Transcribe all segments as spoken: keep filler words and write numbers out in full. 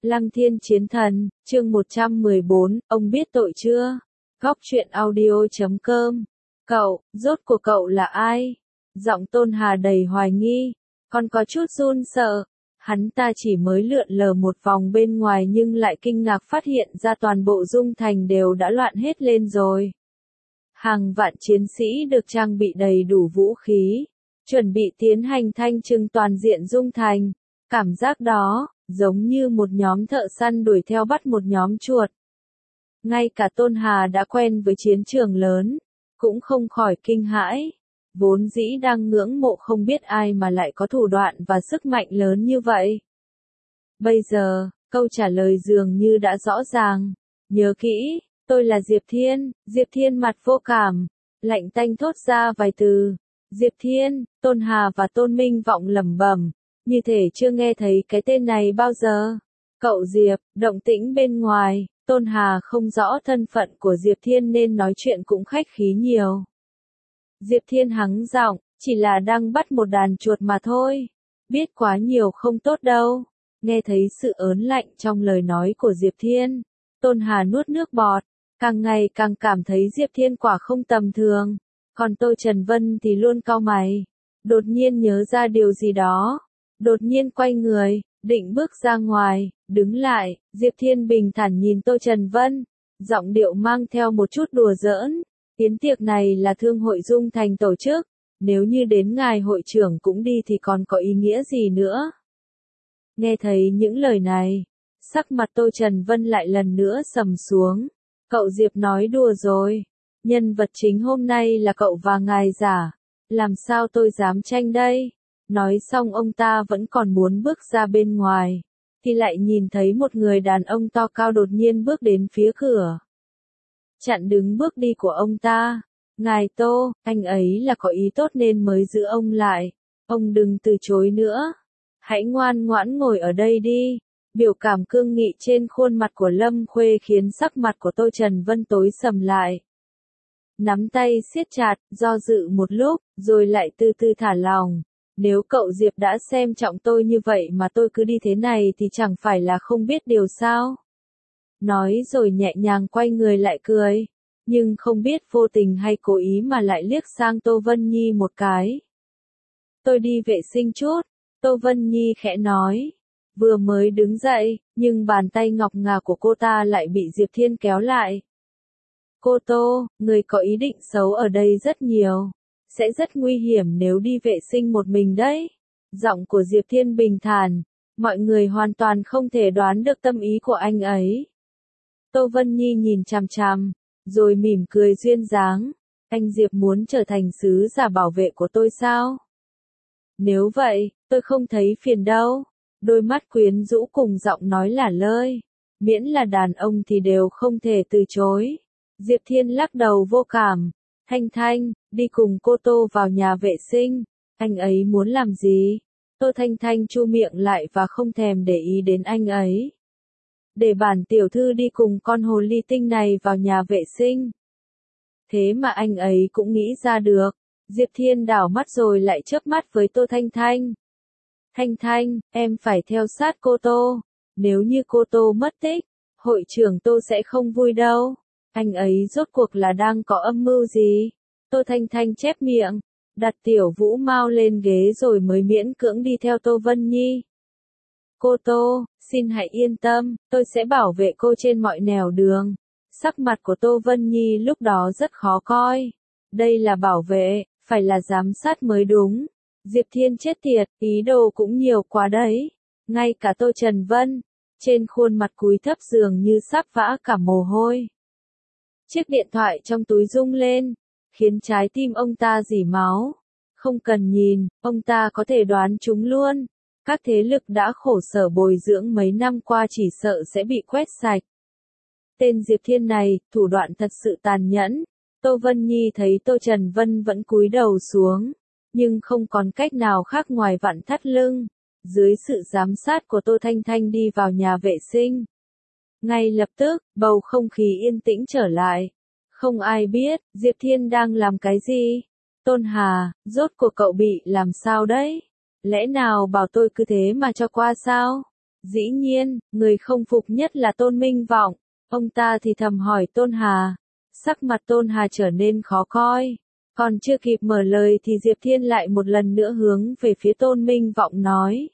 Lăng Thiên Chiến Thần, chương một trăm mười bốn, ông biết tội chưa? Góc truyện audio chấm com. Cậu, rốt cuộc cậu là ai? Giọng Tôn Hà đầy hoài nghi, còn có chút run sợ. Hắn ta chỉ mới lượn lờ một vòng bên ngoài nhưng lại kinh ngạc phát hiện ra toàn bộ Dung Thành đều đã loạn hết lên rồi. Hàng vạn chiến sĩ được trang bị đầy đủ vũ khí, chuẩn bị tiến hành thanh trừng toàn diện Dung Thành. Cảm giác đó, giống như một nhóm thợ săn đuổi theo bắt một nhóm chuột. Ngay cả Tôn Hà đã quen với chiến trường lớn, cũng không khỏi kinh hãi. Vốn dĩ đang ngưỡng mộ không biết ai mà lại có thủ đoạn và sức mạnh lớn như vậy. Bây giờ, câu trả lời dường như đã rõ ràng. Nhớ kỹ, tôi là Diệp Thiên. Diệp Thiên mặt vô cảm, lạnh tanh thốt ra vài từ. Diệp Thiên, Tôn Hà và Tôn Minh vọng lẩm bẩm, như thể chưa nghe thấy cái tên này bao giờ. Cậu Diệp, động tĩnh bên ngoài. Tôn Hà không rõ thân phận của Diệp Thiên nên nói chuyện cũng khách khí nhiều. Diệp Thiên hắng giọng, chỉ là đang bắt một đàn chuột mà thôi. Biết quá nhiều không tốt đâu. Nghe thấy sự ớn lạnh trong lời nói của Diệp Thiên, Tôn Hà nuốt nước bọt, càng ngày càng cảm thấy Diệp Thiên quả không tầm thường. Còn tôi Trần Vân thì luôn cau mày, đột nhiên nhớ ra điều gì đó, đột nhiên quay người, định bước ra ngoài, đứng lại. Diệp Thiên bình thản nhìn tôi Trần Vân, giọng điệu mang theo một chút đùa giỡn. Yến tiệc này là Thương hội Dung Thành tổ chức, nếu như đến ngài hội trưởng cũng đi thì còn có ý nghĩa gì nữa. Nghe thấy những lời này, sắc mặt tôi Trần Vân lại lần nữa sầm xuống. Cậu Diệp nói đùa rồi, nhân vật chính hôm nay là cậu và ngài giả, làm sao tôi dám tranh đây. Nói xong ông ta vẫn còn muốn bước ra bên ngoài, thì lại nhìn thấy một người đàn ông to cao đột nhiên bước đến phía cửa, chặn đứng bước đi của ông ta. Ngài Tô, anh ấy là có ý tốt nên mới giữ ông lại. Ông đừng từ chối nữa. Hãy ngoan ngoãn ngồi ở đây đi. Biểu cảm cương nghị trên khuôn mặt của Lâm Khuê khiến sắc mặt của tôi Trần Vân tối sầm lại. Nắm tay siết chặt, do dự một lúc, rồi lại từ từ thả lỏng. Nếu cậu Diệp đã xem trọng tôi như vậy mà tôi cứ đi thế này thì chẳng phải là không biết điều sao. Nói rồi nhẹ nhàng quay người lại cười, nhưng không biết vô tình hay cố ý mà lại liếc sang Tô Vân Nhi một cái. Tôi đi vệ sinh chút, Tô Vân Nhi khẽ nói. Vừa mới đứng dậy, nhưng bàn tay ngọc ngà của cô ta lại bị Diệp Thiên kéo lại. Cô Tô, người có ý định xấu ở đây rất nhiều, sẽ rất nguy hiểm nếu đi vệ sinh một mình đấy. Giọng của Diệp Thiên bình thản, mọi người hoàn toàn không thể đoán được tâm ý của anh ấy. Tô Vân Nhi nhìn chằm chằm, rồi mỉm cười duyên dáng. Anh Diệp muốn trở thành sứ giả bảo vệ của tôi sao? Nếu vậy, tôi không thấy phiền đâu. Đôi mắt quyến rũ cùng giọng nói lả lơi. Miễn là đàn ông thì đều không thể từ chối. Diệp Thiên lắc đầu vô cảm. Thanh Thanh, đi cùng cô Tô vào nhà vệ sinh. Anh ấy muốn làm gì? Tô Thanh Thanh chu miệng lại và không thèm để ý đến anh ấy. Để bản tiểu thư đi cùng con hồ ly tinh này vào nhà vệ sinh. Thế mà anh ấy cũng nghĩ ra được. Diệp Thiên đảo mắt rồi lại chớp mắt với Tô Thanh Thanh. Thanh Thanh, em phải theo sát cô Tô. Nếu như cô Tô mất tích, hội trưởng Tô sẽ không vui đâu. Anh ấy rốt cuộc là đang có âm mưu gì? Tô Thanh Thanh chép miệng, đặt tiểu vũ mau lên ghế rồi mới miễn cưỡng đi theo Tô Vân Nhi. Cô Tô, xin hãy yên tâm, tôi sẽ bảo vệ cô trên mọi nẻo đường. Sắc mặt của Tô Vân Nhi lúc đó rất khó coi. Đây là bảo vệ, phải là giám sát mới đúng. Diệp Thiên chết tiệt, ý đồ cũng nhiều quá đấy. Ngay cả Tô Trần Vân, trên khuôn mặt cúi thấp dường như sắp vã cả mồ hôi. Chiếc điện thoại trong túi rung lên, khiến trái tim ông ta rỉ máu. Không cần nhìn, ông ta có thể đoán chúng luôn. Các thế lực đã khổ sở bồi dưỡng mấy năm qua chỉ sợ sẽ bị quét sạch. Tên Diệp Thiên này, thủ đoạn thật sự tàn nhẫn. Tô Vân Nhi thấy Tô Trần Vân vẫn cúi đầu xuống, nhưng không còn cách nào khác ngoài vặn thắt lưng. Dưới sự giám sát của Tô Thanh Thanh đi vào nhà vệ sinh. Ngay lập tức, bầu không khí yên tĩnh trở lại. Không ai biết, Diệp Thiên đang làm cái gì. Tôn Hà, rốt cuộc cậu bị làm sao đấy? Lẽ nào bảo tôi cứ thế mà cho qua sao? Dĩ nhiên, người không phục nhất là Tôn Minh Vọng. Ông ta thì thầm hỏi Tôn Hà. Sắc mặt Tôn Hà trở nên khó coi. Còn chưa kịp mở lời thì Diệp Thiên lại một lần nữa hướng về phía Tôn Minh Vọng nói.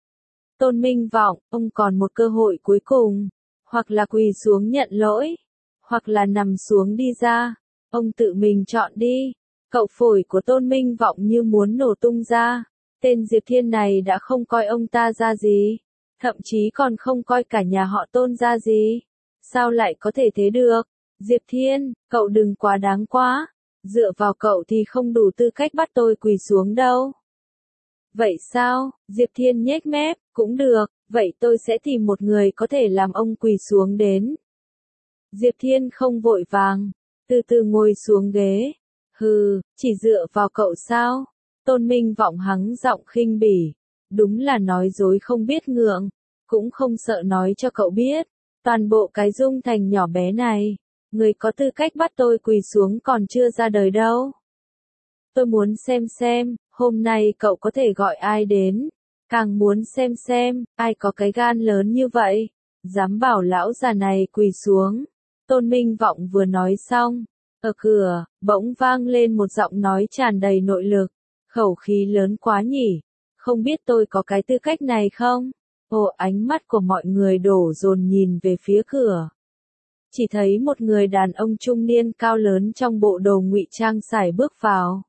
Tôn Minh Vọng, ông còn một cơ hội cuối cùng. Hoặc là quỳ xuống nhận lỗi. Hoặc là nằm xuống đi ra. Ông tự mình chọn đi. Cậu phổi của Tôn Minh Vọng như muốn nổ tung ra. Tên Diệp Thiên này đã không coi ông ta ra gì. Thậm chí còn không coi cả nhà họ Tôn ra gì. Sao lại có thể thế được? Diệp Thiên, cậu đừng quá đáng quá. Dựa vào cậu thì không đủ tư cách bắt tôi quỳ xuống đâu. Vậy sao? Diệp Thiên nhếch mép, cũng được, vậy tôi sẽ tìm một người có thể làm ông quỳ xuống đến. Diệp Thiên không vội vàng, từ từ ngồi xuống ghế. Hừ, chỉ dựa vào cậu sao? Tôn Minh Vọng hắng giọng khinh bỉ. Đúng là nói dối không biết ngượng, cũng không sợ nói cho cậu biết. Toàn bộ cái Dung Thành nhỏ bé này, người có tư cách bắt tôi quỳ xuống còn chưa ra đời đâu. Tôi muốn xem xem, hôm nay cậu có thể gọi ai đến. Càng muốn xem xem, ai có cái gan lớn như vậy. Dám bảo lão già này quỳ xuống. Tôn Minh Vọng vừa nói xong. Ở cửa, bỗng vang lên một giọng nói tràn đầy nội lực. Khẩu khí lớn quá nhỉ. Không biết tôi có cái tư cách này không? Ồ, ánh mắt của mọi người đổ dồn nhìn về phía cửa. Chỉ thấy một người đàn ông trung niên cao lớn trong bộ đồ ngụy trang sải bước vào.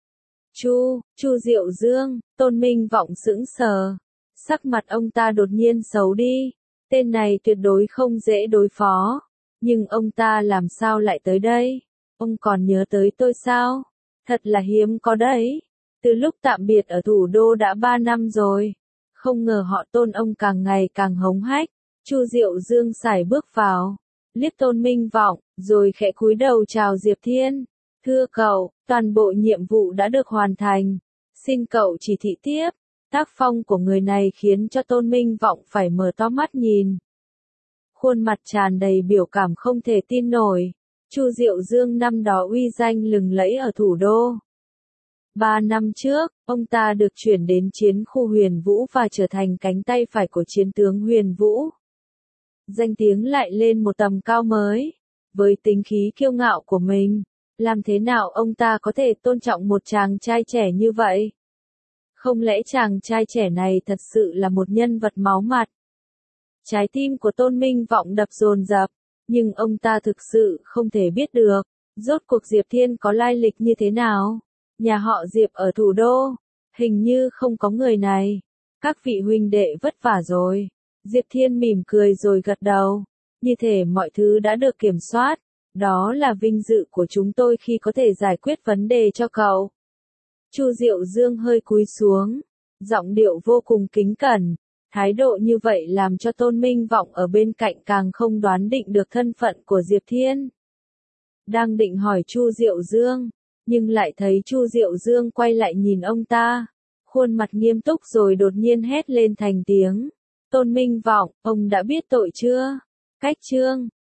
Chu, Chu Diệu Dương, Tôn Minh Vọng sững sờ. Sắc mặt ông ta đột nhiên xấu đi. Tên này tuyệt đối không dễ đối phó. Nhưng ông ta làm sao lại tới đây? Ông còn nhớ tới tôi sao? Thật là hiếm có đấy. Từ lúc tạm biệt ở thủ đô đã ba năm rồi. Không ngờ họ Tôn ông càng ngày càng hống hách. Chu Diệu Dương sải bước vào. Liếc Tôn Minh Vọng, rồi khẽ cúi đầu chào Diệp Thiên. Thưa cậu, toàn bộ nhiệm vụ đã được hoàn thành. Xin cậu chỉ thị tiếp. Tác phong của người này khiến cho Tôn Minh Vọng phải mở to mắt nhìn. Khuôn mặt tràn đầy biểu cảm không thể tin nổi. Chu Diệu Dương năm đó uy danh lừng lẫy ở thủ đô. Ba năm trước, ông ta được chuyển đến chiến khu Huyền Vũ và trở thành cánh tay phải của chiến tướng Huyền Vũ. Danh tiếng lại lên một tầm cao mới. Với tính khí kiêu ngạo của mình, làm thế nào ông ta có thể tôn trọng một chàng trai trẻ như vậy? Không lẽ chàng trai trẻ này thật sự là một nhân vật máu mặt? Trái tim của Tôn Minh Vọng đập dồn dập, nhưng ông ta thực sự không thể biết được, rốt cuộc Diệp Thiên có lai lịch như thế nào? Nhà họ Diệp ở thủ đô, hình như không có người này. Các vị huynh đệ vất vả rồi. Diệp Thiên mỉm cười rồi gật đầu. Như thể mọi thứ đã được kiểm soát. Đó là vinh dự của chúng tôi khi có thể giải quyết vấn đề cho cậu. Chu Diệu Dương hơi cúi xuống, giọng điệu vô cùng kính cẩn. Thái độ như vậy làm cho Tôn Minh Vọng ở bên cạnh càng không đoán định được thân phận của Diệp Thiên. Đang định hỏi Chu Diệu Dương, nhưng lại thấy Chu Diệu Dương quay lại nhìn ông ta, khuôn mặt nghiêm túc rồi đột nhiên hét lên thành tiếng. Tôn Minh Vọng, ông đã biết tội chưa? Cách chương